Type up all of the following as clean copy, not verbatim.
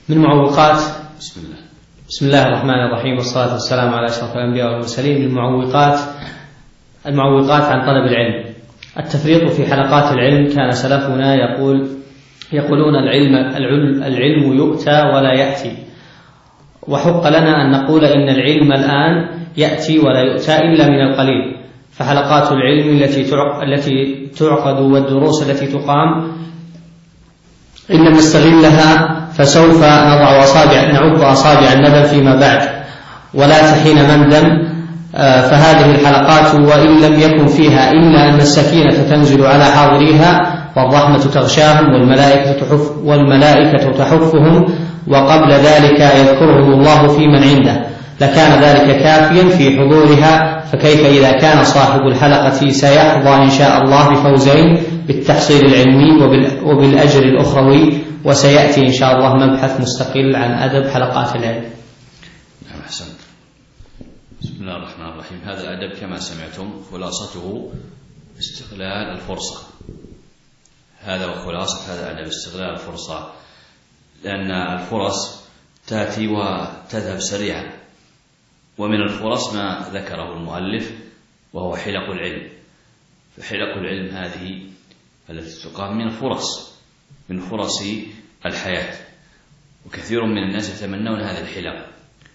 من معوقات. بسم الله الرحمن الرحيم، والصلاة والسلام على أشرف الأنبياء والمرسلين. من المعوقات عن طلب العلم التفريط في حلقات العلم. كان سلفنا يقولون العلم يؤتى ولا يأتي، وحق لنا أن نقول إن العلم الآن يأتي ولا يؤتى إلا من القليل. فحلقات العلم التي تعقد والدروس التي تقام إن لم نستغلها فسوف نعض أصابع الندم فيما بعد، ولا تحين مندم. فهذه الحلقات وإن لم يكن فيها إلا أن السكينة تنزل على حاضريها والرحمة تغشاهم والملائكة تحفهم، وقبل ذلك يذكرهم الله في من عنده، لكان ذلك كافيا في حضورها. فكيف إذا كان صاحب الحلقة سيحظى إن شاء الله بفوزين، بالتحصيل العلمي وبالأجر الأخروي، وسيأتي إن شاء الله مبحث مستقل عن أدب حلقات العلم. نعم، أحسنت. بسم الله الرحمن الرحيم. هذا الأدب كما سمعتم خلاصته استغلال الفرصة. هذا وخلاصة هذا الأدب استغلال الفرصة، لأن الفرص تأتي وتذهب سريعا، ومن الفرص ما ذكره المؤلف وهو حلق العلم. فحلق العلم هذه التي تقام من فرص الحياة، وكثير من الناس يتمنون هذه الحلق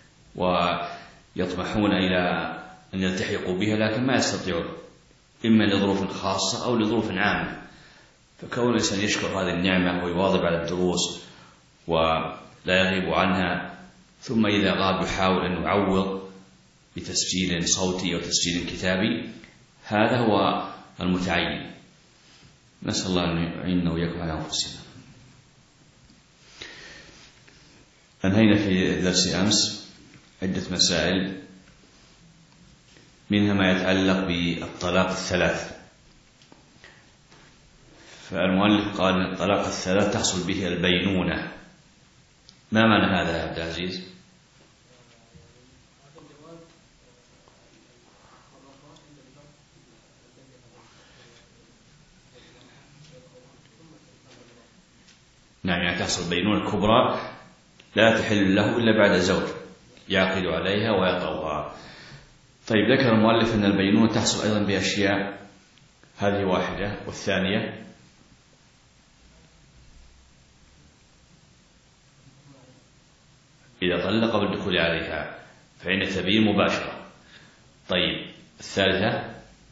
ويطمحون إلى أن يلتحقوا بها، لكن ما يستطيعون، إما لظروف خاصة أو لظروف عامة. فكون الإنسان يشكر هذه النعمة ويواظب على الدروس ولا يغيب عنها، ثم إذا غاب يحاول أن يعوض بتسجيل صوتي أو تسجيل كتابي، هذا هو المتعين. نسأل الله أن يعيننا وإياكم على أنفسنا. أنهينا في درس أمس عدة مسائل، منها ما يتعلق بالطلاق الثلاث. فالمؤلف قال أن الطلاق الثلاث تحصل به البينونة. ما معنى هذا يا عبد العزيز؟ نعم، يعني تحصل بينونة كبرى لا تحل له إلا بعد زوج يعقد عليها ويطأها. طيب، ذكر المؤلف أن البينونة تحصل أيضا بأشياء، هذه واحدة. والثانية إذا طلق بالدخول عليها فإن تبين مباشرة. طيب، الثالثة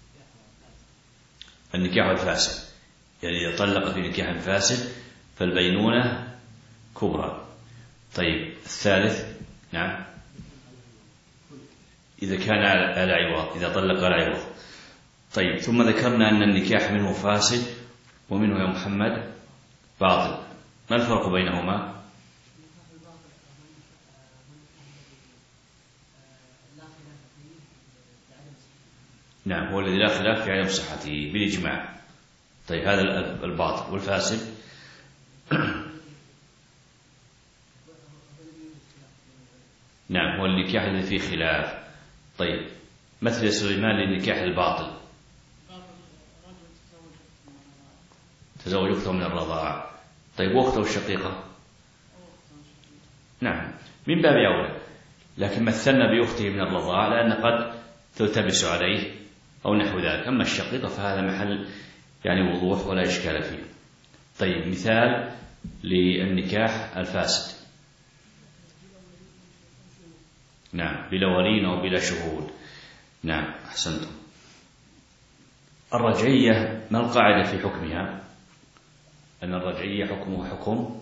النكاح الفاسد، يعني إذا طلق في نكاح فاسد فالبينونة كبرى. طيب، الثالث نعم إذا كان على عوض، إذا طلق على عوض. طيب، ثم ذكرنا أن النكاح منه فاسد ومنه يا محمد باطل. ما الفرق بينهما؟ نعم، هو الذي لا خلاف في عدم صحته بالإجماع. طيب، هذا الباطل. والفاسد نعم، هو النكاح الذي فيه خلاف. طيب، مثل سليمان للنكاح الباطل، تزوج أخته من الرضاعة. طيب، وأخته الشقيقة نعم من باب أولى، لكن مثلنا بأخته من الرضاعة لأن قد تلتبس عليه أو نحو ذلك. أما الشقيقة فهذا محل يعني وضوح ولا إشكال فيه. طيب، مثال للنكاح الفاسد نعم بلا ولي أو بلا شهود. نعم، أحسنتم. الرجعية ما القاعدة في حكمها؟ أن الرجعية حكمها حكم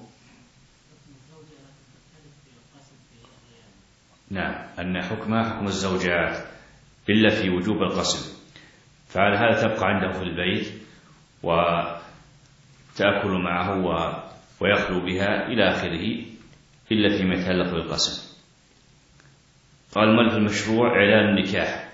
نعم أن حكمها حكم الزوجات إلا في وجوب القسم. فعلى هذا تبقى عنده في البيت وتأكل معه ويخلو بها إلى آخره، إلا فيما يتعلق بالقسم. قال المؤلف المشروع إعلان النكاح،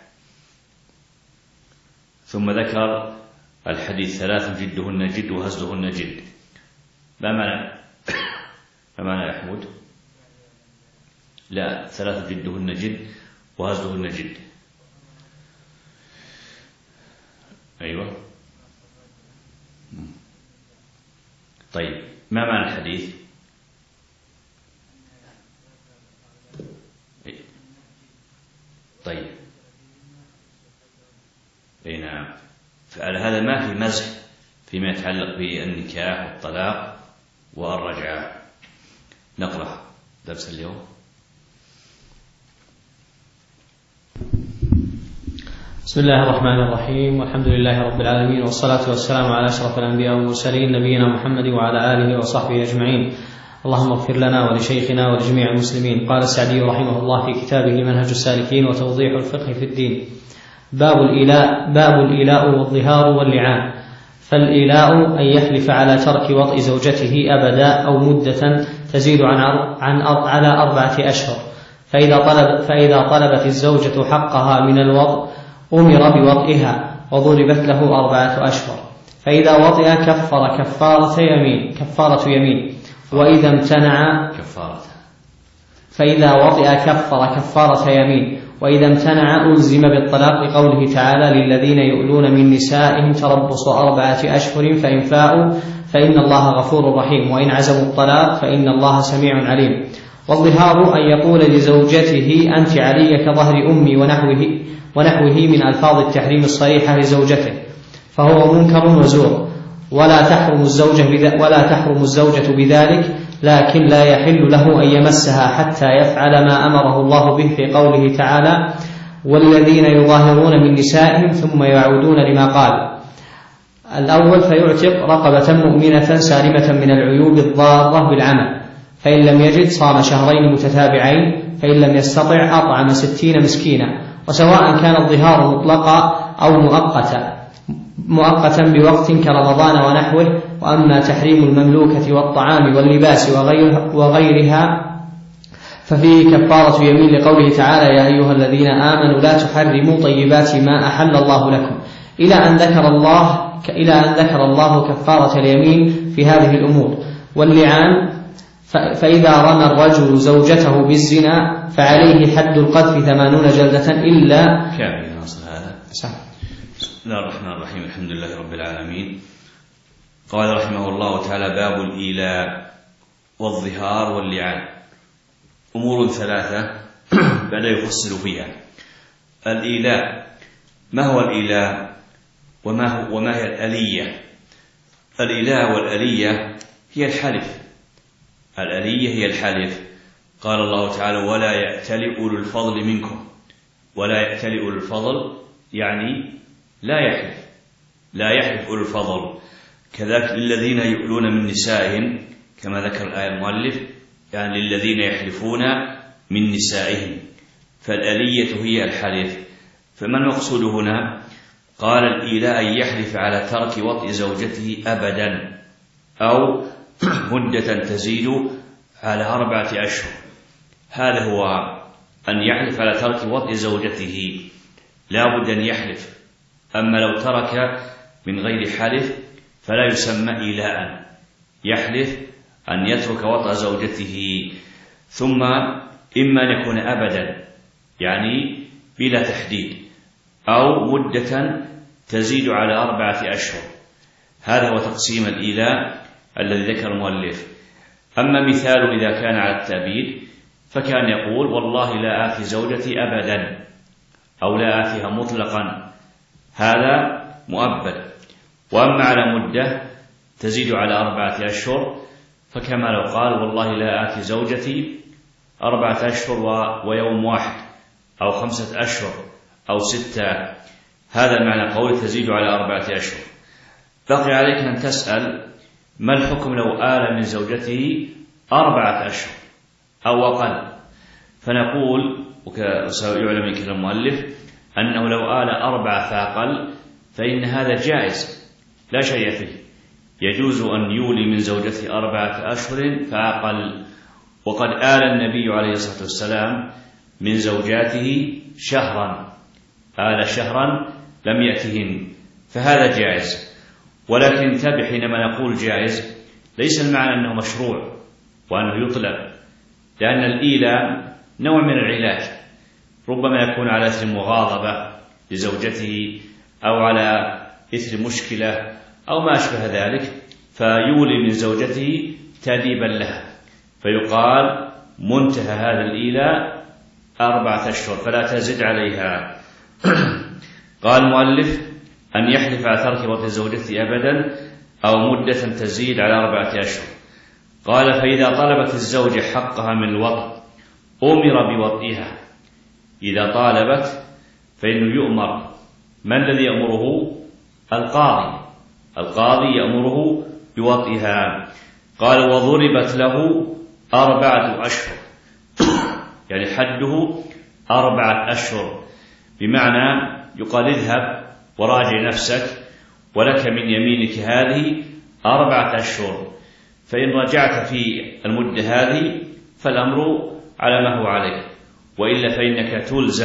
ثم ذكر الحديث ثلاث جدهن جد وهزلهن جد. ما معنى يا حمود؟ لا، ثلاث جدهن جد وهزلهن جد. أيوة. طيب، ما معنى الحديث؟ فعلى هذا ما في مزح فيما يتعلق بالنكاح والطلاق والرجعة. نقرأ درس اليوم. بسم الله الرحمن الرحيم، والحمد لله رب العالمين، والصلاة والسلام على أشرف الأنبياء والمرسلين نبينا محمد وعلى آله وصحبه أجمعين. اللهم اغفر لنا ولشيخنا ولجميع المسلمين. قال السعدي رحمه الله في كتابه منهج السالكين وتوضيح الفقه في الدين: باب الإيلاء والظهار واللعان. فالإيلاء أن يحلف على ترك وطء زوجته أبدا أو مدة تزيد على 4 أشهر، فإذا طلبت الزوجة حقها من الوطء أمر بوطئها وضربت له 4 أشهر، فإذا وطئ كفر كفارة يمين، وإذا امتنع كفارة يمين، وإذا امتنع ألزم بالطلاق لقوله تعالى: للذين يؤلون من نسائهم تربص 4 أشهر فإن فاءوا فإن الله غفور رحيم، وإن عزموا الطلاق فإن الله سميع عليم. والظهار أن يقول لزوجته: أنت علي كظهر أمي ونحوه من ألفاظ التحريم الصريحة لزوجته، فهو منكر وزور، ولا تحرم الزوجة بذلك، لكن لا يحل له أن يمسها حتى يفعل ما أمره الله به في قوله تعالى: والذين يظاهرون من نسائهم ثم يعودون لما قال. الأول: فيعتق رقبة مؤمنة سالمة من العيوب الضارة بالعمل، فإن لم يجد صام 2 شهرين متتابعين، فإن لم يستطع أطعم 60 مسكينا، وسواء كان الظهار مطلقا أو مؤقتا بوقت كرمضان ونحوه. وأما تحريم المملوكة والطعام واللباس وغيرها ففيه كفارة يمين لقوله تعالى: يا أيها الذين آمنوا لا تحرموا طيبات ما أحل الله لكم، إلى أن ذكر الله كفارة اليمين في هذه الأمور. واللعان: فإذا رمى الرجل زوجته بالزنا فعليه حد القذف 80 جلدة إلا كامل. نصل هذا. بسم الله الرحمن الرحيم، الحمد لله رب العالمين. قال رحمه الله تعالى: باب الإيلاء والظهار واللعان. أمور 3 بدأ يفصل فيها. الإيلاء: ما هو الإيلاء وما هي الألية؟ الإيلاء والألية هي الحلف. الألية هي الحلف. قال الله تعالى: ولا يأتل أولو الفضل منكم. ولا يأتل أولو الفضل يعني لا يحلف أولو الفضل. كذلك للذين يؤلون من نسائهم، كما ذكر الآية المؤلف، يعني للذين يحلفون من نسائهم. فالألية هي الحلف. فما المقصود هنا؟ قال: الإيلاء أن يحلف على ترك وطء زوجته أبدا أو مدة تزيد على 4 أشهر. هذا هو أن يحلف على ترك وطء زوجته، لا بد أن يحلف. أما لو ترك من غير حلف فلا يسمى إيلاء. يحلف أن يترك وطء زوجته، ثم إما أن يكون أبدا يعني بلا تحديد، أو مدة تزيد على 4 أشهر. هذا هو تقسيم الإيلاء الذي ذكر المؤلف. أما مثال إذا كان على التأبيد فكان يقول: والله لا آتي زوجتي أبدا، أو لا آتيها مطلقا، هذا مؤبد. وأما على مدة تزيد على 4 أشهر فكما لو قال: والله لا آتي زوجتي 4 أشهر ويوم واحد، أو 5 أشهر أو 6. هذا معنى قول تزيد على 4 أشهر. بقي عليك أن تسأل: ما الحكم لو آل من زوجته 4 أشهر أو أقل؟ فنقول، وسيعلم من كلام المؤلف، أنه لو آل 4 فأقل فإن هذا جائز لا شيء فيه. يجوز أن يولي من زوجته 4 أشهر فأقل. وقد آل النبي عليه الصلاة والسلام من زوجاته شهرا، آل شهرا لم يأتهن، فهذا جائز. ولكن انتبه، حينما نقول جائز ليس المعنى أنه مشروع وأنه يطلب، لأن الإيلاء نوع من العلاج، ربما يكون على إثر مغاضبة لزوجته أو على إثر مشكلة أو ما أشبه ذلك، فيولي من زوجته تأديبا لها، فيقال منتهى هذا الإيلاء 4 أشهر فلا تزد عليها. قال المؤلف: أن يحلف على ترك وطئ زوجته أبدا أو مدة تزيد على 4 أشهر. قال: فإذا طلبت الزوجة حقها من الوطء أمر بوطئها. إذا طالبت فإنه يؤمر. من الذي يأمره؟ القاضي يأمره بوطئها. قال: وضربت له 4 أشهر، يعني حده 4 أشهر، بمعنى يقال: اذهب وراجع نفسك ولك من يمينك هذه 4 أشهر، فإن رجعت في المدة هذه فالأمر على ما هو عليه، وإلا فإنك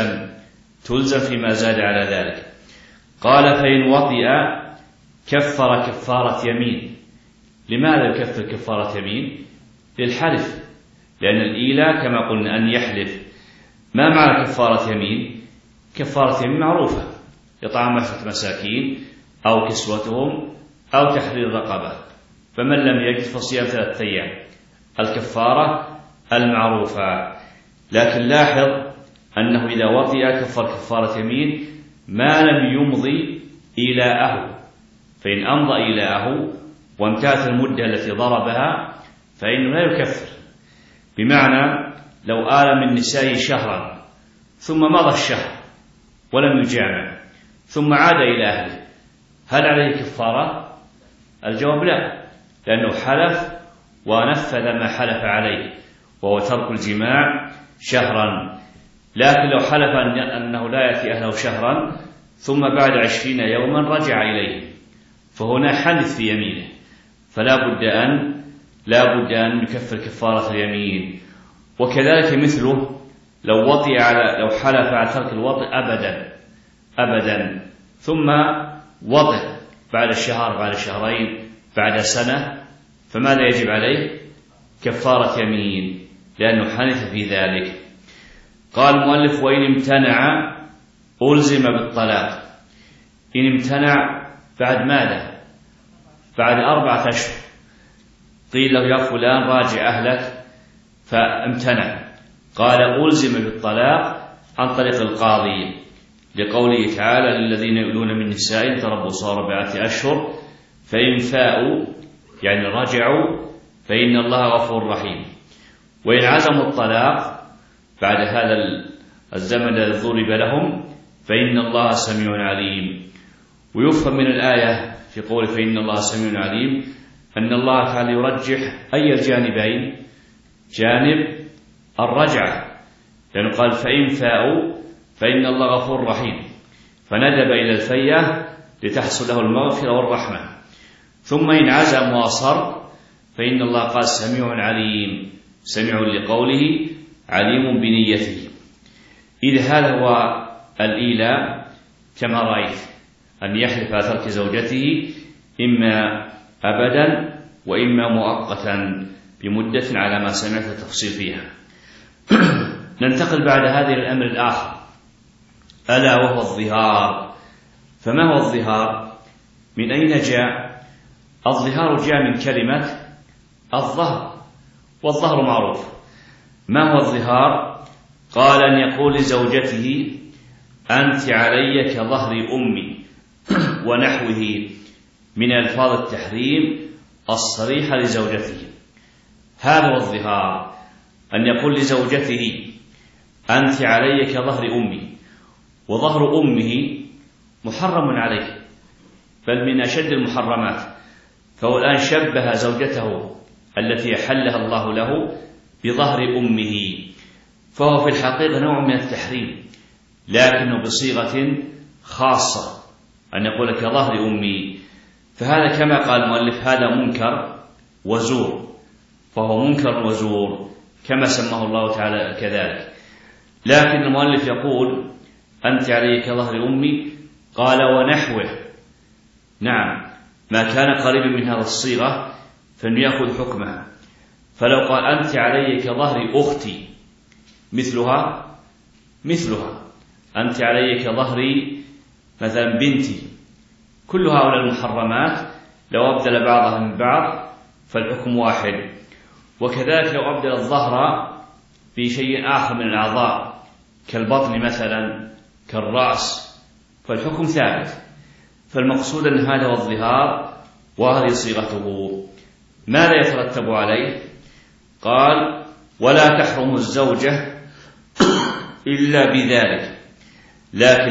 تلزم فيما زاد على ذلك. قال: فإن وطئ كفر كفارة يمين. لماذا يكفر كفارة يمين؟ للحلف، لأن الإيلاء كما قلنا أن يحلف. ما معنى كفارة يمين؟ كفارة يمين معروفة: إطعام 10 مساكين أو كسوتهم أو تحرير رقبة، فمن لم يجد فصيام 3 أيام، الكفارة المعروفة. لكن لاحظ أنه إذا وطئ كفر كفارة يمين ما لم يمضي إيلاءه، فإن أمضى إيلاءه وانتهت المدة التي ضربها فإنه لا يكفر. بمعنى لو آل من نسائه شهرا ثم مضى الشهر ولم يجامع ثم عاد إلى أهله، هل عليه كفارة؟ الجواب لا، لأنه حلف ونفذ ما حلف عليه، وهو ترك الجماع شهرا. لكن لو حلف أنه لا يأتي أهله شهرا ثم بعد 20 يوما رجع إليه، فهنا حنث في يمينه، فلا بد أن يكفر كفارة اليمين. وكذلك مثله لو حلف على ترك الوطئ أبدا ثم وطئ بعد شهر، بعد شهرين، بعد سنة، فماذا يجب عليه؟ كفارة يمين، لأنه حنث في ذلك. قال المؤلف: وإن امتنع ألزم بالطلاق. إن امتنع بعد ماذا؟ بعد 4 أشهر. قيل له: يا فلان راجع أهلك، فامتنع، قال: ألزم بالطلاق عن طريق القاضي، لقوله تعالى: للذين يؤلون من نسائهم تربص 4 أشهر فإن فاءوا، يعني رجعوا، فإن الله غفور رحيم. وإن عزموا الطلاق بعد هذا الزمن الذي ضرب لهم فإن الله سميع عليم. ويفهم من الآية في قوله فإن الله سميع عليم أن الله تعالى يرجح أي الجانبين؟ جانب الرجعة، لأنه قال: فإن فاءوا فإن الله غفور رحيم، فندب إلى الفية لتحصل له المغفرة والرحمة. ثم إن عزم وأصر فإن الله قال: سميع عليم، سميع لقوله، عليم بنيته. إذ هذا هو الإيلاء كما رأيت، أن يحلف على ترك زوجته إما أبدا وإما مؤقتا بمدة على ما سمعت التفصيل فيها. ننتقل بعد هذه الأمر الآخر، ألا وهو الظهار. فما هو الظهار؟ من أين جاء؟ الظهار جاء من كلمة الظهر، والظهر معروف. ما هو الظهار؟ قال: أن يقول لزوجته: أنت علي كظهر أمي، ونحوه من ألفاظ التحريم الصريحة لزوجته. هذا هو الظهار، أن يقول لزوجته: أنت علي كظهر أمي. وظهر أمه محرم عليه، بل من أشد المحرمات. فهو الآن شبه زوجته التي حلها الله له بظهر أمه، فهو في الحقيقة نوع من التحريم، لكنه بصيغة خاصة، أن يقول كظهر أمي. فهذا كما قال المؤلف هذا منكر وزور، فهو منكر وزور كما سماه الله تعالى كذلك. لكن المؤلف يقول: أنت علي كظهر أمي، قال: ونحوه. نعم، ما كان قريبا من هذا الصيغة فإنه يأخذ حكمها. فلو قال: أنت علي كظهر أختي، مثلها أنت علي كظهر مثلا بنتي، كل هؤلاء المحرمات لو أبدل بعضها من بعض فالحكم واحد. وكذلك لو أبدل الظهر بشيء آخر من الأعضاء كالبطن مثلا، كالرأس، فالحكم ثابت. فالمقصود أن هذا هو الظهار وهذه صيغته. ماذا يترتب عليه؟ قال: ولا تحرم الزوجة إلا بذلك، لكن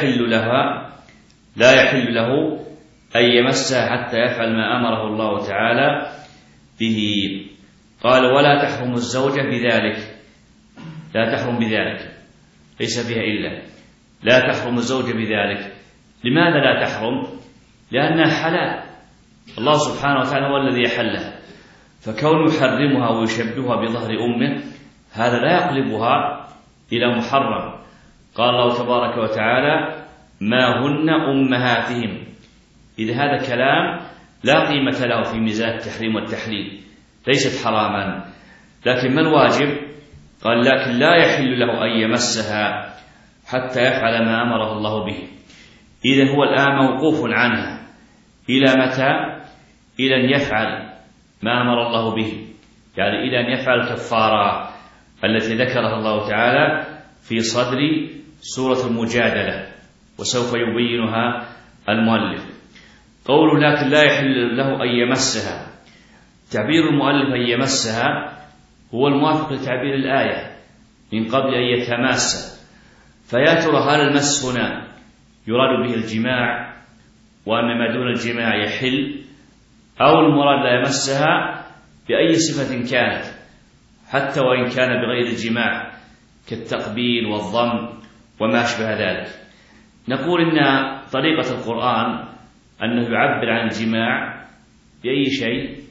لا يحل له أن يمسها حتى يفعل ما أمره الله تعالى به. قال: ولا تحرم الزوجة بذلك، لا تحرم بذلك، ليس فيها إلا، لا تحرم الزوجة بذلك. لماذا لا تحرم؟ لأنها حلال، الله سبحانه وتعالى هو الذي يحلها، فكون يحرمها ويشبهها بظهر أمه هذا لا يقلبها إلى محرم. قال الله تبارك وتعالى: ما هن أمهاتهم. إذا هذا كلام لا قيمة له في ميزان التحريم والتحليل، ليست حراما. لكن ما الواجب؟ قال: لكن لا يحل له أن يمسها حتى يفعل ما أمره الله به. إذن هو الآن موقوف عنها إلى متى؟ إلى أن يفعل ما أمر الله به، يعني إلى أن يفعل الكفارة التي ذكرها الله تعالى في صدر سورة المجادلة، وسوف يبينها المؤلف. قوله: لكن لا يحل له أن يمسها، تعبير المؤلف أن يمسها هو الموافق لتعبير الآية من قبل أن يتماس. فيا ترى هل المس هنا يراد به الجماع وأن ما دون الجماع يحل، أو المراد لا يمسها بأي صفة كانت حتى وإن كان بغير الجماع كالتقبيل والضم وما أشبه ذلك؟ نقول إن طريقة القرآن أنه يعبر عن الجماع بأي شيء؟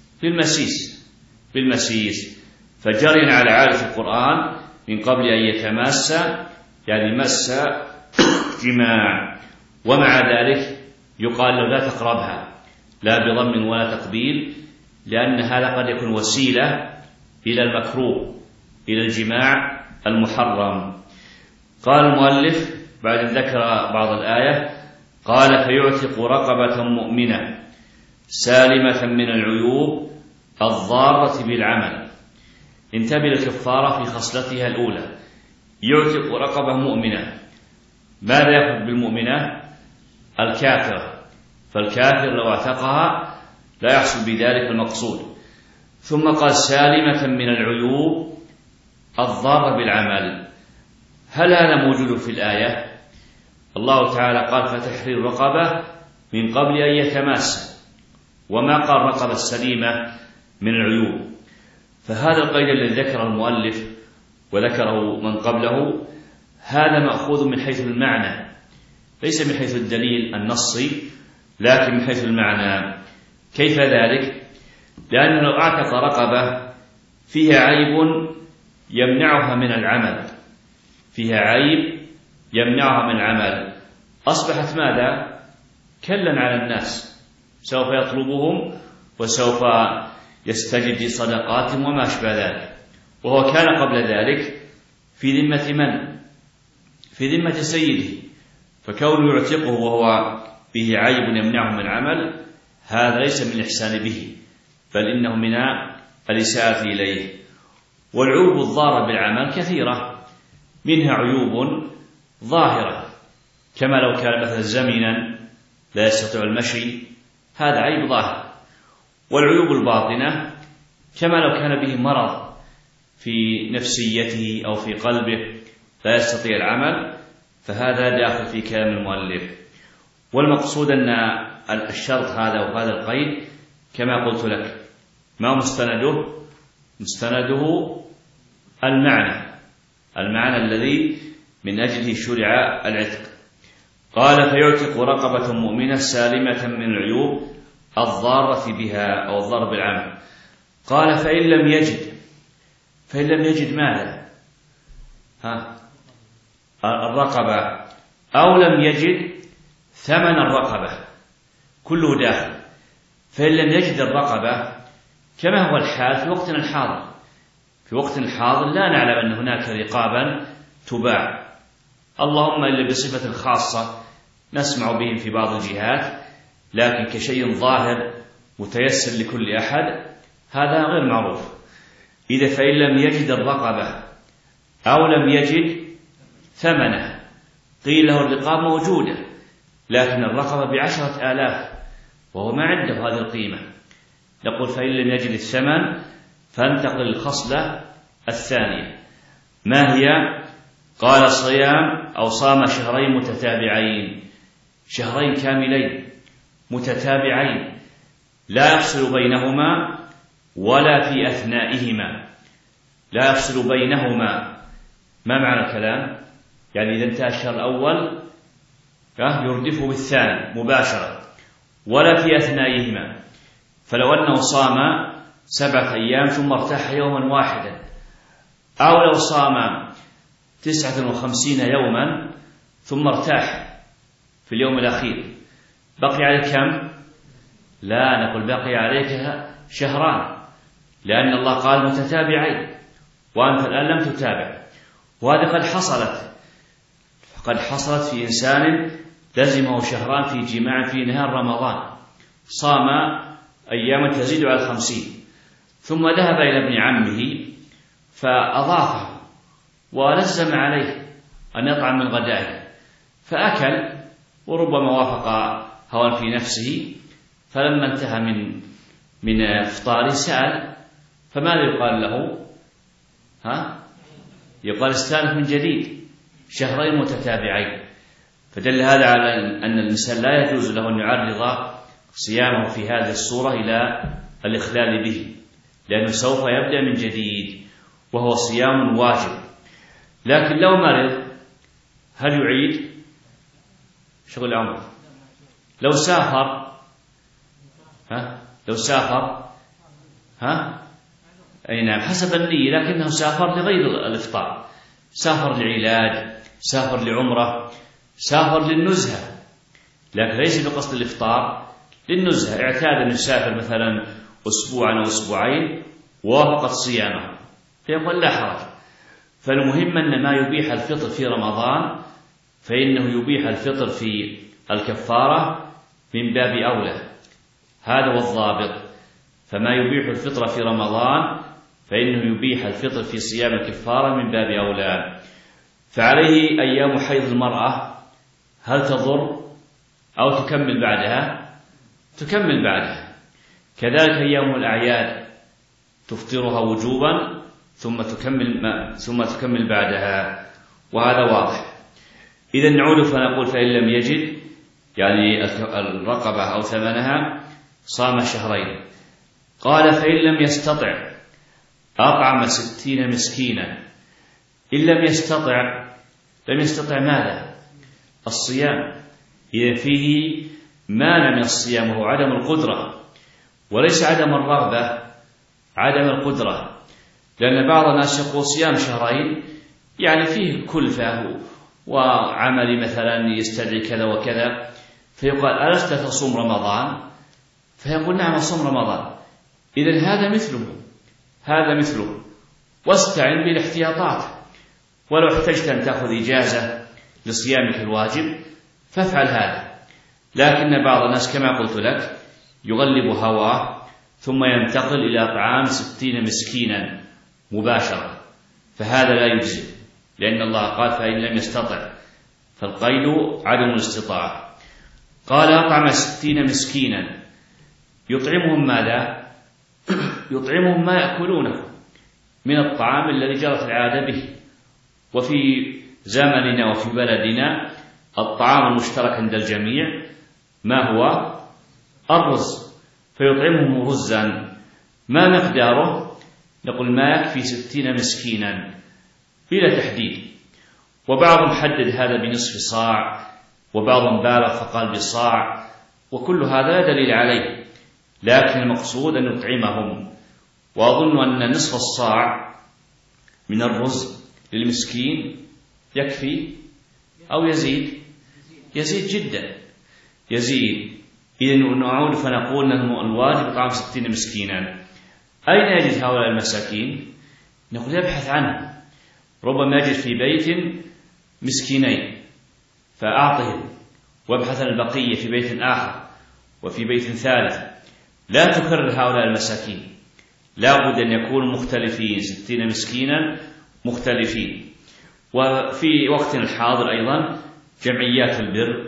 بالمسيس، فجريا على عادة القرآن من قبل أن يتماس يعني مس جماع. ومع ذلك يقال له لا تقربها، لا بضم ولا تقبيل، لأن هذا قد يكون وسيلة إلى المكروه، إلى الجماع المحرم. قال المؤلف بعد أن ذكر بعض الآية: قال: فيعتق رقبة مؤمنة سالمة من العيوب الضارة بالعمل. انتبه للكفارة في خصلتها الأولى، يعتق رقبة مؤمنة. ماذا يقصد بالمؤمنة؟ الكافرة، فالكافر لو اعتقها لا يحصل بذلك المقصود. ثم قال: سالمة من العيوب الضارة بالعمل. هل هذا موجود في الآية؟ الله تعالى قال: فتحرير رقبة من قبل أن يتماس، وما قال رقبة السليمة من العيوب. فهذا القيد الذي ذكره المؤلف وذكره من قبله هذا مأخوذ من حيث المعنى، ليس من حيث الدليل النصي، لكن من حيث المعنى. كيف ذلك؟ لأنه لو اعتق رقبة فيها عيب يمنعها من العمل، فيها عيب يمنعها من العمل، أصبحت ماذا؟ كلا على الناس، سوف يطلبهم وسوف يستجد صدقاتهم وما أشبه ذلك. وهو كان قبل ذلك في ذمة من؟ في ذمة سيده، فكونه يعتقه وهو به عيب يمنعه من العمل هذا ليس من الإحسان به، بل إنه من الإساءة إليه. والعيوب الضارة بالعمل كثيرة، منها عيوب ظاهرة، كما لو كان مثلا زمنا لا يستطيع المشي، هذا عيب ظاهر. والعيوب الباطنة كما لو كان به مرض في نفسيته أو في قلبه لا يستطيع العمل، فهذا داخل في كلام المؤلف. والمقصود أن الشرط هذا وهذا القيد كما قلت لك ما مستنده؟ مستنده المعنى الذي من أجله شرع العتق. قال: فيعتق رقبة مؤمنة سالمة من العيوب الضارة بها أو الضار بالعمل. قال: فإن لم يجد ماذا؟ الرقبة، أو لم يجد ثمن الرقبة، كله داخل. فإن لم يجد الرقبة كما هو الحال في وقتنا الحاضر، في وقتنا الحاضر لا نعلم أن هناك رقابا تباع، اللهم إلا بصفة خاصة نسمع بهم في بعض الجهات، لكن كشيء ظاهر متيسر لكل أحد هذا غير معروف. إذا فإن لم يجد الرقبة أو لم يجد ثمنه، قيل له الرقاب موجودة لكن الرقبة ب10,000 وهو ما عنده هذه القيمة. نقول فإن لم يجد الثمن فانتقل الخصلة الثانية. ما هي؟ قال صيام أو صام شهرين متتابعين، شهرين كاملين متتابعين لا يفصل بينهما ولا في أثنائهما، لا يفصل بينهما. ما معنى الكلام؟ يعني إذا انتهى الشهر الأول يردفه بالثاني مباشرة، ولا في أثنائهما. فلو أنه صام 7 أيام ثم ارتاح يوما واحدا، أو لو صام 59 يوما ثم ارتاح في اليوم الأخير، بقي عليك كم؟ لا، نقول بقي عليك شهران، لأن الله قال متتابعين وأنت الآن لم تتابع. وهذا قد حصلت في إنسان لزمه شهران في جماع في نهار رمضان، صام أياما تزيد على 50، ثم ذهب إلى ابن عمه فأضافه ولزم عليه أن يطعم من غدائه، فأكل وربما وافق هوى في نفسه. فلما انتهى من إفطاره سأل، فماذا يقال له؟ يقال استانف من جديد، شهرين متتابعين. فدل هذا على أن الإنسان لا يجوز له أن يعرض صيامه في هذه الصورة إلى الإخلال به، لأنه سوف يبدأ من جديد وهو صيام واجب. لكن لو مرض هل يعيد شغل عمره؟ لو سافر أي نعم حسب النية، لكنه سافر لغير الإفطار، سافر لعلاج، سافر لعمرة، سافر للنزهة، لكن ليس بقصد الإفطار، للنزهة. اعتاد أن يسافر مثلا أسبوعا أو أسبوعين ووافقت صيامه فيقول لا حرج. فالمهم أن ما يبيح الفطر في رمضان فإنه يبيح الفطر في الكفارة من باب أولى، هذا هو الضابط. فما يبيح الفطر في رمضان فإنه يبيح الفطر في صيام الكفارة من باب أولى. فعليه أيام حيض المرأة هل تضر أو تكمل بعدها؟ تكمل بعدها. كذلك أيام الأعياد تفطرها وجوبا ثم تكمل بعدها، وهذا واضح. إذا نعود فنقول فإن لم يجد يعني الرقبة أو ثمنها صام شهرين. قال فإن لم يستطع أطعم 60 مسكينا. إن لم يستطع ماذا؟ الصيام. إذا فيه مانع من الصيام وهو عدم القدرة، وليس عدم الرغبة، عدم القدرة. لأن بعض الناس يقول صيام شهرين يعني فيه كلفة وعمل مثلا يستدعي كذا وكذا، فيقال ألست تصوم رمضان؟ فيقول نعم أصوم رمضان. إذن هذا مثله واستعن بالاحتياطات، ولو احتجت أن تأخذ إجازة لصيامك الواجب فافعل هذا. لكن بعض الناس كما قلت لك يغلب هواه ثم ينتقل إلى طعام 60 مسكينا مباشرة، فهذا لا يجزي، لأن الله قال فإن لم يستطع، فالقيد عدم الاستطاعة. قال أطعم 60 مسكينا، يطعمهم ماذا؟ يطعمهم ما يأكلونه من الطعام الذي جرت العادة به. وفي زمننا وفي بلدنا الطعام المشترك عند الجميع ما هو؟ الرز، فيطعمهم رزا. ما مقداره؟ نقول ما يكفي 60 مسكينا بلا تحديد. وبعضهم حدد هذا بنصف صاع، وبعضهم بالغ فقال بصاع، وكل هذا لا دليل عليه، لكن المقصود أن نطعمهم. وأظن أن نصف الصاع من الرز للمسكين يكفي أو يزيد جدا، يزيد. إذا نعود فنقول أن الواجب طعام 60 مسكينا. أين يجد هؤلاء المساكين؟ نقول يبحث عنهم، ربما يجد في بيت مسكينين فأعطهم، وابحث عن البقية في بيت آخر وفي بيت ثالث. لا تكرر هؤلاء المساكين، لا بد أن يكونوا مختلفين، 60 مسكينا مختلفين. وفي وقتنا الحاضر أيضا جمعيات البر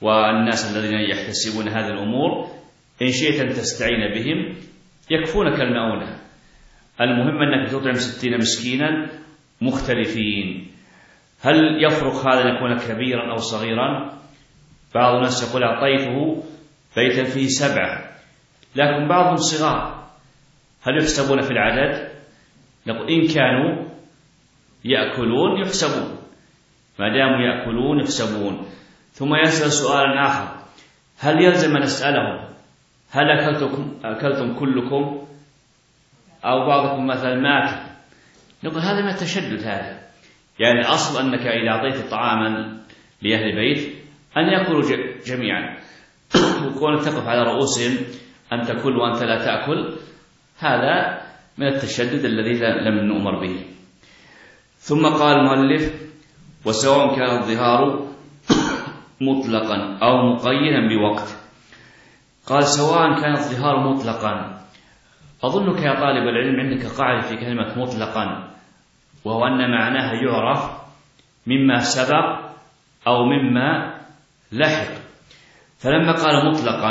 والناس الذين يحتسبون هذه الأمور إن شئت أن تستعين بهم يكفونك المؤونة. المهم أنك تطعم 60 مسكينا مختلفين. هل يفرق هذا أن يكون كبيرا أو صغيرا؟ بعض الناس يقول أعطيته بيتا فيه 7، لكن بعضهم صغار، هل يحسبون في العدد؟ نقول إن كانوا يأكلون يحسبون، ما داموا يأكلون يحسبون. ثم يسأل سؤالا آخر: هل يلزم أن نسألهم هل أكلتم كلكم أو بعضكم مثلا ما أكل؟ نقول هذا من التشدد. هذا يعني الأصل أنك إذا أعطيت طعاما لأهل البيت أن يأكلوا جميعا، وكونك تقف على رؤوسهم أن تأكل وأنت لا تأكل، هذا من التشدد الذي لم نؤمر به. ثم قال المؤلف: وسواء كان الظهار مطلقا أو مقيدا بوقت. قال: سواء كان الظهار مطلقا. أظنك يا طالب العلم عندك قاعدة في كلمة مطلقا، وهو أن معناها يعرف مما سبق أو مما لحق. فلما قال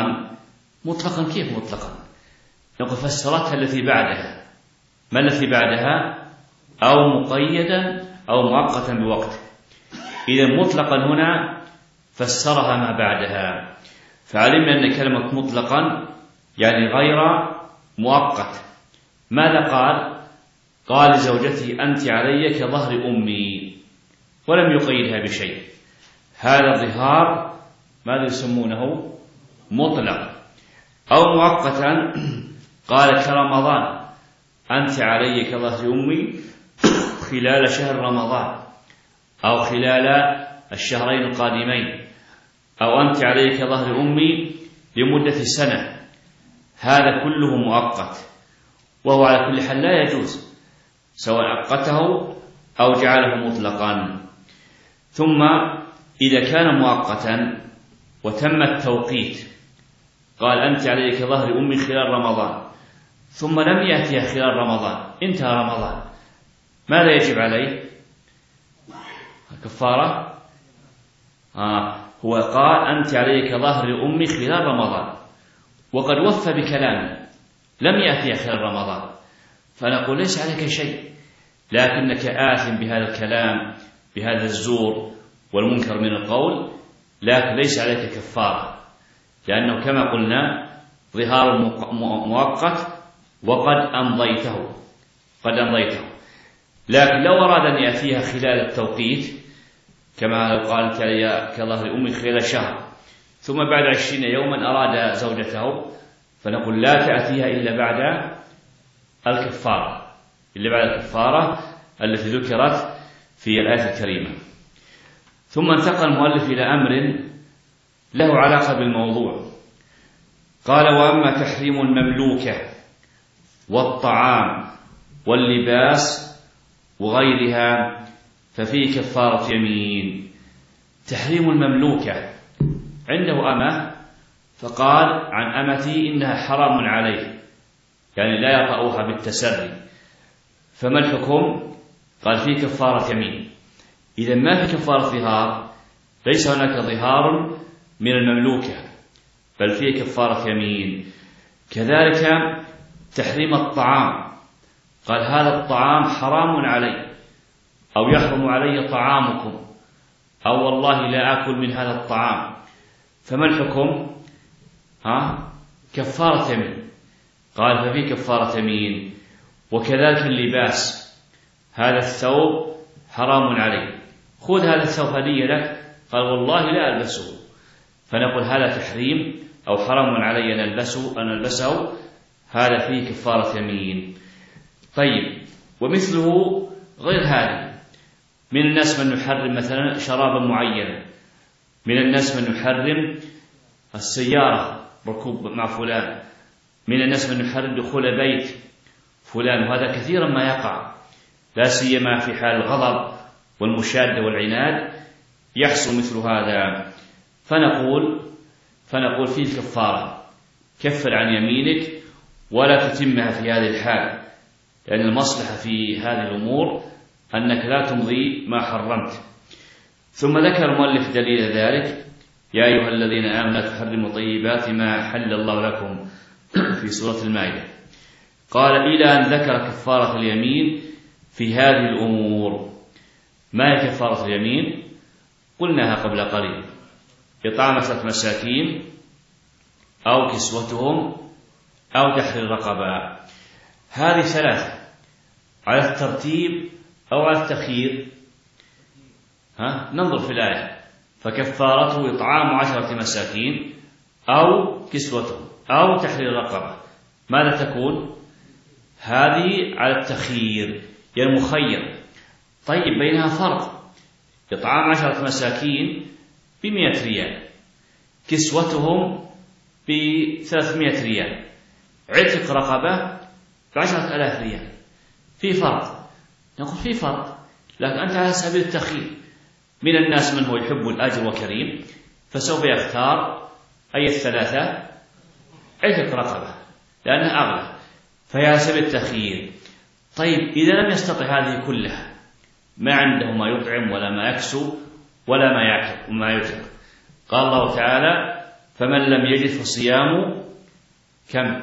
مطلقا كيف مطلقا؟ نقول فسرتها التي بعدها. ما التي بعدها؟ أو مقيدا أو مؤقتا بوقت. إذا مطلقا هنا فسرها ما بعدها، فعلمنا أن كلمة مطلقا يعني غير مؤقت. ماذا قال؟ قال لزوجته: أنت علي كظهر أمي، ولم يقيدها بشيء. هذا الظهار ماذا يسمونه؟ مطلق. أو مؤقتا قال كرمضان: أنت علي كظهر أمي خلال شهر رمضان، أو خلال الشهرين القادمين، أو أنت علي كظهر أمي لمدة سنة. هذا كله مؤقت، وهو على كل حال لا يجوز، سواء أقته أو جعله مطلقا. ثم إذا كان مؤقتا وتم التوقيت، قال: أنت علي كظهر أمي خلال رمضان، ثم لم يأتيها خلال رمضان، انتهى رمضان، ماذا يجب عليه؟ الكفارة؟ هو قال: أنت علي كظهر أمي خلال رمضان، وقد وفى بكلامه، لم يأتيها خلال رمضان، فنقول ليس عليك شيء، لكنك آثم بهذا الكلام، بهذا الزور والمنكر من القول، لكن ليس عليك كفارة، لأنه كما قلنا ظهار مؤقت وقد أمضيته. لكن لو أراد أن يأتيها خلال التوقيت، كما لو قال كظهر أمي خلال شهر، ثم بعد 20 يوما أراد زوجته، فنقول لا تأتيها إلا بعد الكفارة التي ذكرت في الآية الكريمة. ثم انتقل المؤلف إلى أمر له علاقة بالموضوع. قال: وأما تحريم المملوكة والطعام واللباس وغيرها ففيه كفارة يمين. تحريم المملوكة، عنده أمة، فقال عن أمتي إنها حرام عليه، يعني لا يطأها بالتسري، فما الحكم؟ قال: فيه كفارة يمين. إذا ما في كفارة ظهار، ليس هناك ظهار من المملوكة، بل فيه كفارة يمين. كذلك تحريم الطعام، قال: هذا الطعام حرام علي، أو يحرم علي طعامكم، أو والله لا أكل من هذا الطعام، فما الحكم؟ كفارة يمين. قال: ففي كفارة يمين. وكذلك اللباس، هذا الثوب حرام علي، خذ هذا الثوب هدية لك، قال: والله لا ألبسه، فنقول هذا تحريم أو حرام علي أن ألبسه، هذا فيه كفارة يمين. طيب، ومثله غير هذا، من الناس من يحرم مثلا شرابا معينا، من الناس من يحرم السيارة ركوب مع فلان، من الناس من يحرم دخول بيت فلان، وهذا كثيرا ما يقع، لا سيما في حال الغضب والمشادة والعناد يحصل مثل هذا. فنقول فيه الكفارة، كفر عن يمينك ولا تتمها في هذه الحال، لأن المصلحة في هذه الأمور أنك لا تمضي ما حرمت. ثم ذكر المؤلف دليل ذلك، يا أيها الذين آمنوا لا تحرموا طيبات ما حل الله لكم في سورة المائدة. قال إلى أن ذكر كفارة اليمين في هذه الأمور. ما هي كفارة اليمين؟ قلناها قبل قليل: إطعام 10 مساكين أو كسوتهم أو تحرير رقبة. هذه 3 على الترتيب أو على التخيير؟ ننظر في الآية. فكفارته إطعام 10 مساكين أو كسوتهم أو تحرير رقبة. ماذا تكون؟ هذه على التخيير، يعني مخير. طيب بينها فرق: إطعام 10 مساكين ب100 ريال، كسوتهم ب300 ريال، عتق رقبة ب10,000 ريال. في فرق. نقول في فرق، لكن أنت على سبيل التخيير. من الناس من هو يحب الأجر وكريم، فسوف يختار أي 3 عتق رقبة لأنها أغلى، فهي على سبيل التخيير. طيب إذا لم يستطع هذه كلها، ما عنده ما يطعم ولا ما يكسو ولا ما يعتق وما يعتق، قال الله تعالى: فمن لم يجد فصيام كم؟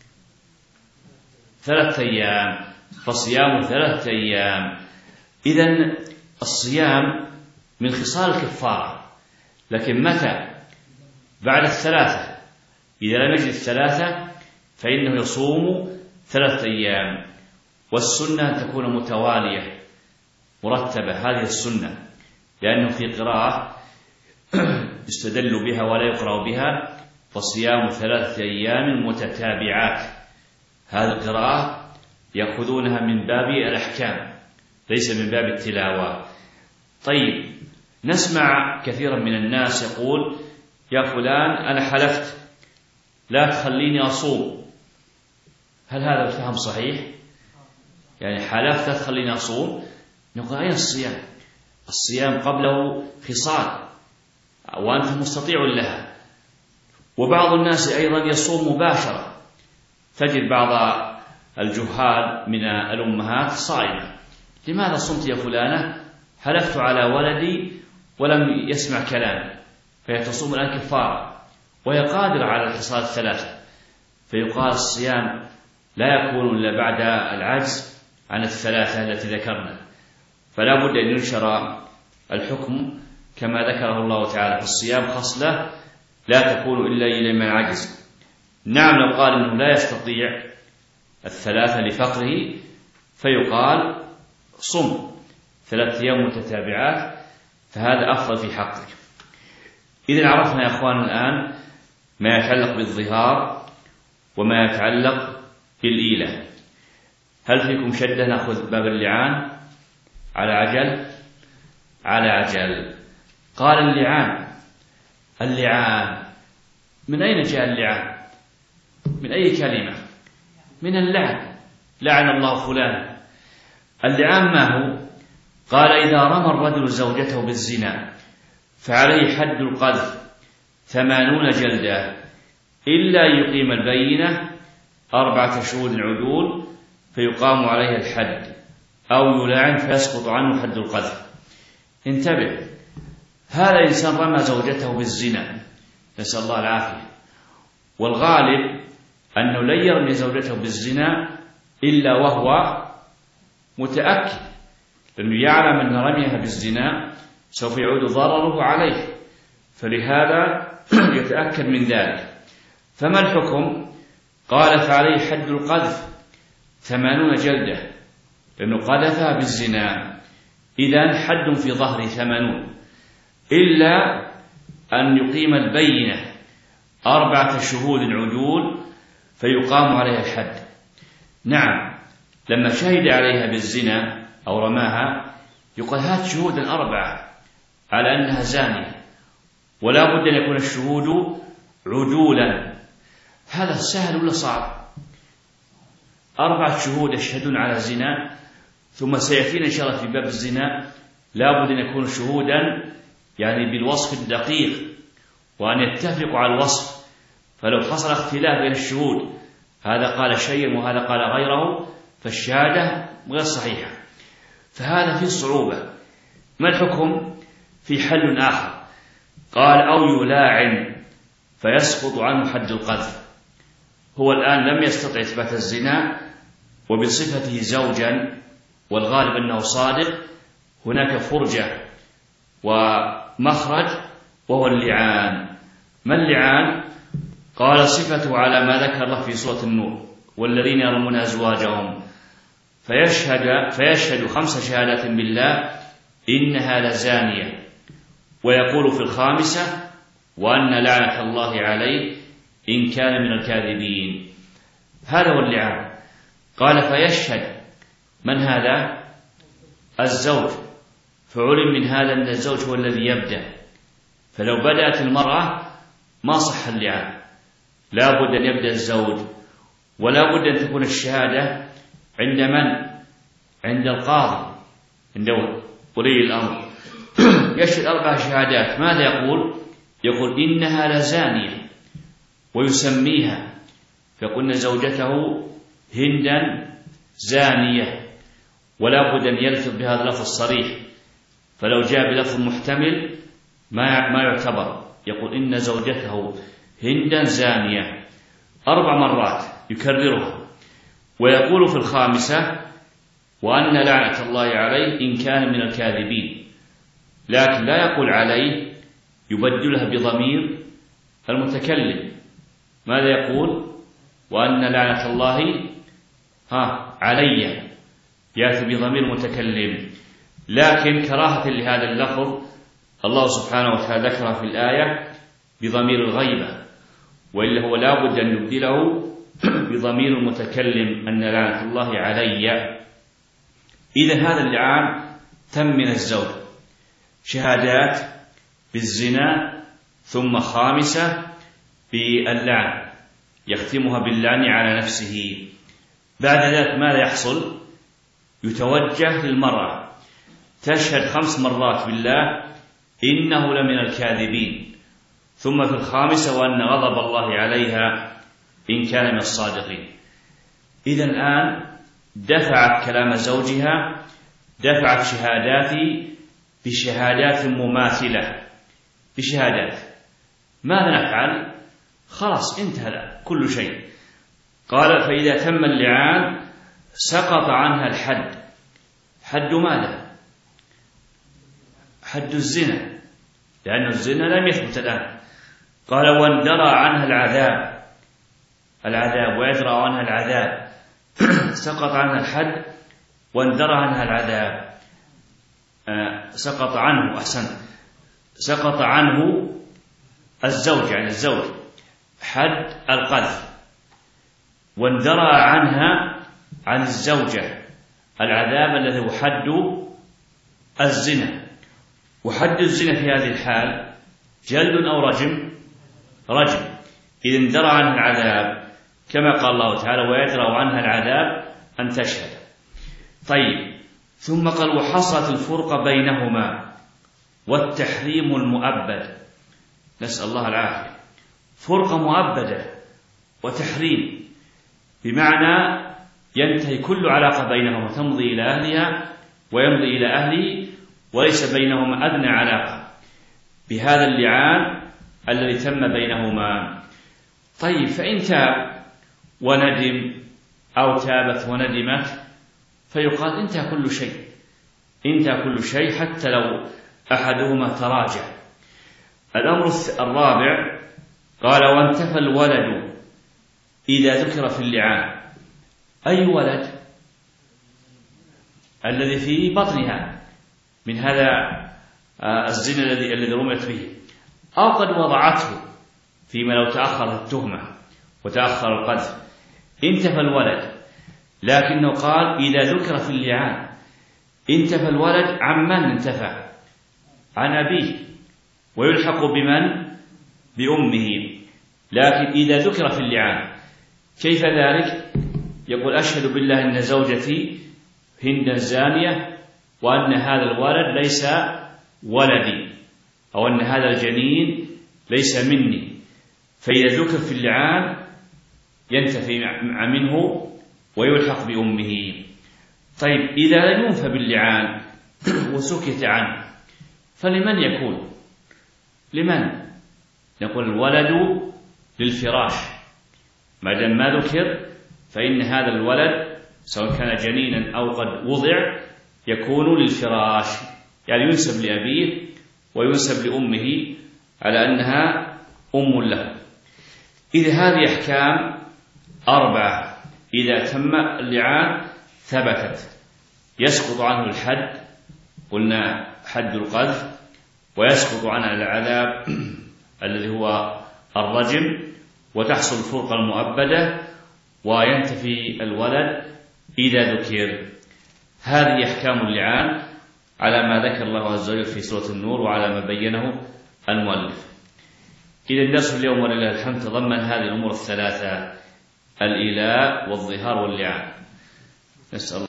3 أيام. فصيام 3 أيام. إذن الصيام من خصال الكفارة، لكن متى؟ بعد 3. إذا لم يجد 3 فإنه يصوم 3 أيام. والسنة أن تكون متوالية مرتبة، هذه السنة، لأنه في قراءة يستدل بها ولا يقرأ بها: فصيام 3 أيام متتابعات. هذه القراءة يأخذونها من باب الأحكام ليس من باب التلاوة. طيب نسمع كثيرا من الناس يقول: يا فلان أنا حلفت لا تخليني أصوم. هل هذا الفهم صحيح؟ يعني حلفت لا تخليني أصوم. نقول: أين الصيام؟ الصيام قبله خصال وأنت مستطيع لها. وبعض الناس أيضا يصوم مباشرة. تجد بعض الجهال من الأمهات صائمة: لماذا صمت يا فلانة؟ حلفت على ولدي ولم يسمع كلامي. فهي تصوم الآن كفارة وهي قادرة على الخصال 3. فيقال الصيام لا يكون إلا بعد العجز عن 3 التي ذكرنا. فلا بد أن ينشر الحكم كما ذكره الله تعالى: في الصيام خصلة لا تكون إلا لمن عجز. نعم لو قال إنه لا يستطيع 3 لفقره فيقال صم 3 أيام متتابعات، فهذا أفضل في حقك. إذن عرفنا يا أخوان الآن ما يتعلق بالظهار وما يتعلق بالإيلة. هل فيكم شدة نأخذ باب اللعان على عجل؟ على عجل. قال اللعان من أين جاء اللعان؟ من أي كلمة؟ من اللعن، لعن الله فلان. اللعان ما هو؟ قال: إذا رمى الرجل زوجته بالزنا فعليه حد القذف 80 جلدة إلا يقيم البينة 4 شهود عدول فيقام عليه الحد، أو يلعن فيسقط عنه حد القذف. انتبه، هذا إنسان رمى زوجته بالزنا، نسأل الله العافية. والغالب أنه لن يرمي زوجته بالزنا إلا وهو متأكد، لأنه يعلم أن رميها بالزنا سوف يعود ضرره عليه، فلهذا يتأكد من ذلك. فما الحكم؟ قال: فعليه حد القذف 80 جلدة، لأنه قذفها بالزنا. إذن حد في ظهر 80، إلا أن يقيم البينة 4 شهود عدول فيقام عليها الحد. نعم، لما شهد عليها بالزنا أو رماها يقال: هات شهودا 4 على أنها زانية، ولا بد أن يكون الشهود عدولا. هذا سهل ولا صعب؟ 4 شهود يشهدون على زنا، ثم سيأتينا إن شاء الله في باب الزنا لا بد أن يكونوا شهودا يعني بالوصف الدقيق، وأن يتفقوا على الوصف. فلو حصل اختلاف بين الشهود، هذا قال شيئا وهذا قال غيره، فالشهادة غير صحيحة. فهذا فيه صعوبة. ما الحكم؟ في حل آخر. قال أو يلاعن فيسقط عنه حد القذف. هو الآن لم يستطع إثبات الزنا وبصفته زوجا والغالب أنه صادق، هناك فرجة ومخرج وهو اللعان. ما اللعان؟ قال صفته على ما ذكر الله في سورة النور: والذين يرمون أزواجهم فيشهد 5 شهادات بالله إنها لزانية، ويقول في الخامسة: وأن لعنة الله عليه إن كان من الكاذبين. هذا هو اللعان. قال فيشهد من هذا؟ الزوج، فعلم من هذا أن الزوج هو الذي يبدأ، فلو بدأت المرأة ما صح اللعان، لا بد أن يبدأ الزوج، ولا بد أن تكون الشهادة عند من؟ عند القاضي، عند ولي الأمر. يشهد 4 شهادات. ماذا يقول؟ يقول إنها لزانية ويسميها، فقلنا زوجته هندا زانية، ولا بد أن يلفظ بهذا اللفظ الصريح، فلو جاء بلفظ محتمل ما يعتبر. يقول إن زوجته هندا زانية 4 مرات يكررها، ويقول في الخامسة: وأن لعنة الله عليه إن كان من الكاذبين، لكن لا يقول عليه، يبدلها بضمير المتكلم. ماذا يقول؟ وأن لعنة الله علي، يأتي بضمير متكلم. لكن كراهة لهذا اللفظ الله سبحانه وتعالى ذكرها في الآية بضمير الغيبة، وإلا هو لا بد أن يبدله بضمير المتكلم أن لعنة الله علي. إذا هذا اللعان تم من الزوج، شهادات بالزنا، ثم خامسة باللعن، يختمها باللعن على نفسه. بعد ذلك ماذا يحصل؟ يتوجه للمرأة، تشهد 5 مرات بالله إنه لمن الكاذبين، ثم في الخامسة وأن غضب الله عليها إن كان من الصادقين. إذن الآن دفعت كلام زوجها، دفعت شهاداتي بشهادات مماثلة، بشهادات. ماذا نفعل؟ خلاص انتهى كل شيء. قال فإذا تم اللعان سقط عنها الحد. حد ماذا؟ حد الزنا، لأن الزنا لم يثبت الآن. قال واندرى عنها العذاب ويدرى عنها العذاب. سقط عنها الحد واندرى عنها العذاب. سقط عنه، أحسن، سقط عنه الزوج، يعني الزوج، حد القذف، واندرى عنها عن الزوجة العذاب الذي هو حد الزنا. وحد الزنا في هذه الحال جلد أو رجم؟ رجم. إذا اندرى عنها العذاب كما قال الله تعالى: ويدرأ عنها العذاب أن تشهد. طيب، ثم قال: وحصلت الفرقة بينهما والتحريم المؤبد. نسأل الله العافية. فرقة مؤبدة وتحريم، بمعنى ينتهي كل علاقة بينهما، تمضي إلى أهلها ويمضي إلى أهله، وليس بينهما أدنى علاقة بهذا اللعان الذي تم بينهما. طيب، فإن تاب وندم أو تابت وندمت فيقال انتهى كل شيء، انتهى كل شيء حتى لو أحدهما تراجع. الأمر الرابع قال: وانتفى الولد إذا ذكر في اللعان. أي ولد؟ الذي في بطنها من هذا الزنا الذي رمت به، أو قد وضعته فيما لو تأخرت التهمة وتأخر القذف، انتفى الولد. لكنه قال إذا ذكر في اللعان. انتفى الولد عن من انتفى؟ عن أبيه، ويلحق بمن؟ بأمه. لكن إذا ذكر في اللعان كيف ذلك؟ يقول: أشهد بالله أن زوجتي هند زانية، وأن هذا الولد ليس ولدي، أو أن هذا الجنين ليس مني. فإذا ذكر في اللعان ينتفي منه ويلحق بأمه. طيب، إذا لم ينفى باللعان وسكت عنه فلمن يكون؟ لمن؟ نقول الولد للفراش، ما دام ما ذكر فإن هذا الولد سواء كان جنينا أو قد وضع يكون للفراش، يعني ينسب لأبيه وينسب لأمه على أنها أم له. إذا هذه أحكام 4 إذا تم اللعان ثبتت، يسقط عنه الحد، قلنا حد القذف، ويسقط عنه العذاب الذي هو الرجم، وتحصل الفرقة المؤبدة، وينتفي الولد إذا ذكر. هذه أحكام اللعان على ما ذكر الله عز وجل في سورة النور وعلى ما بينه المؤلف. إذا الدرس اليوم ولله الحمد تضمن هذه الأمور الثلاثة: الإيلاء والظهار واللعان. نسأل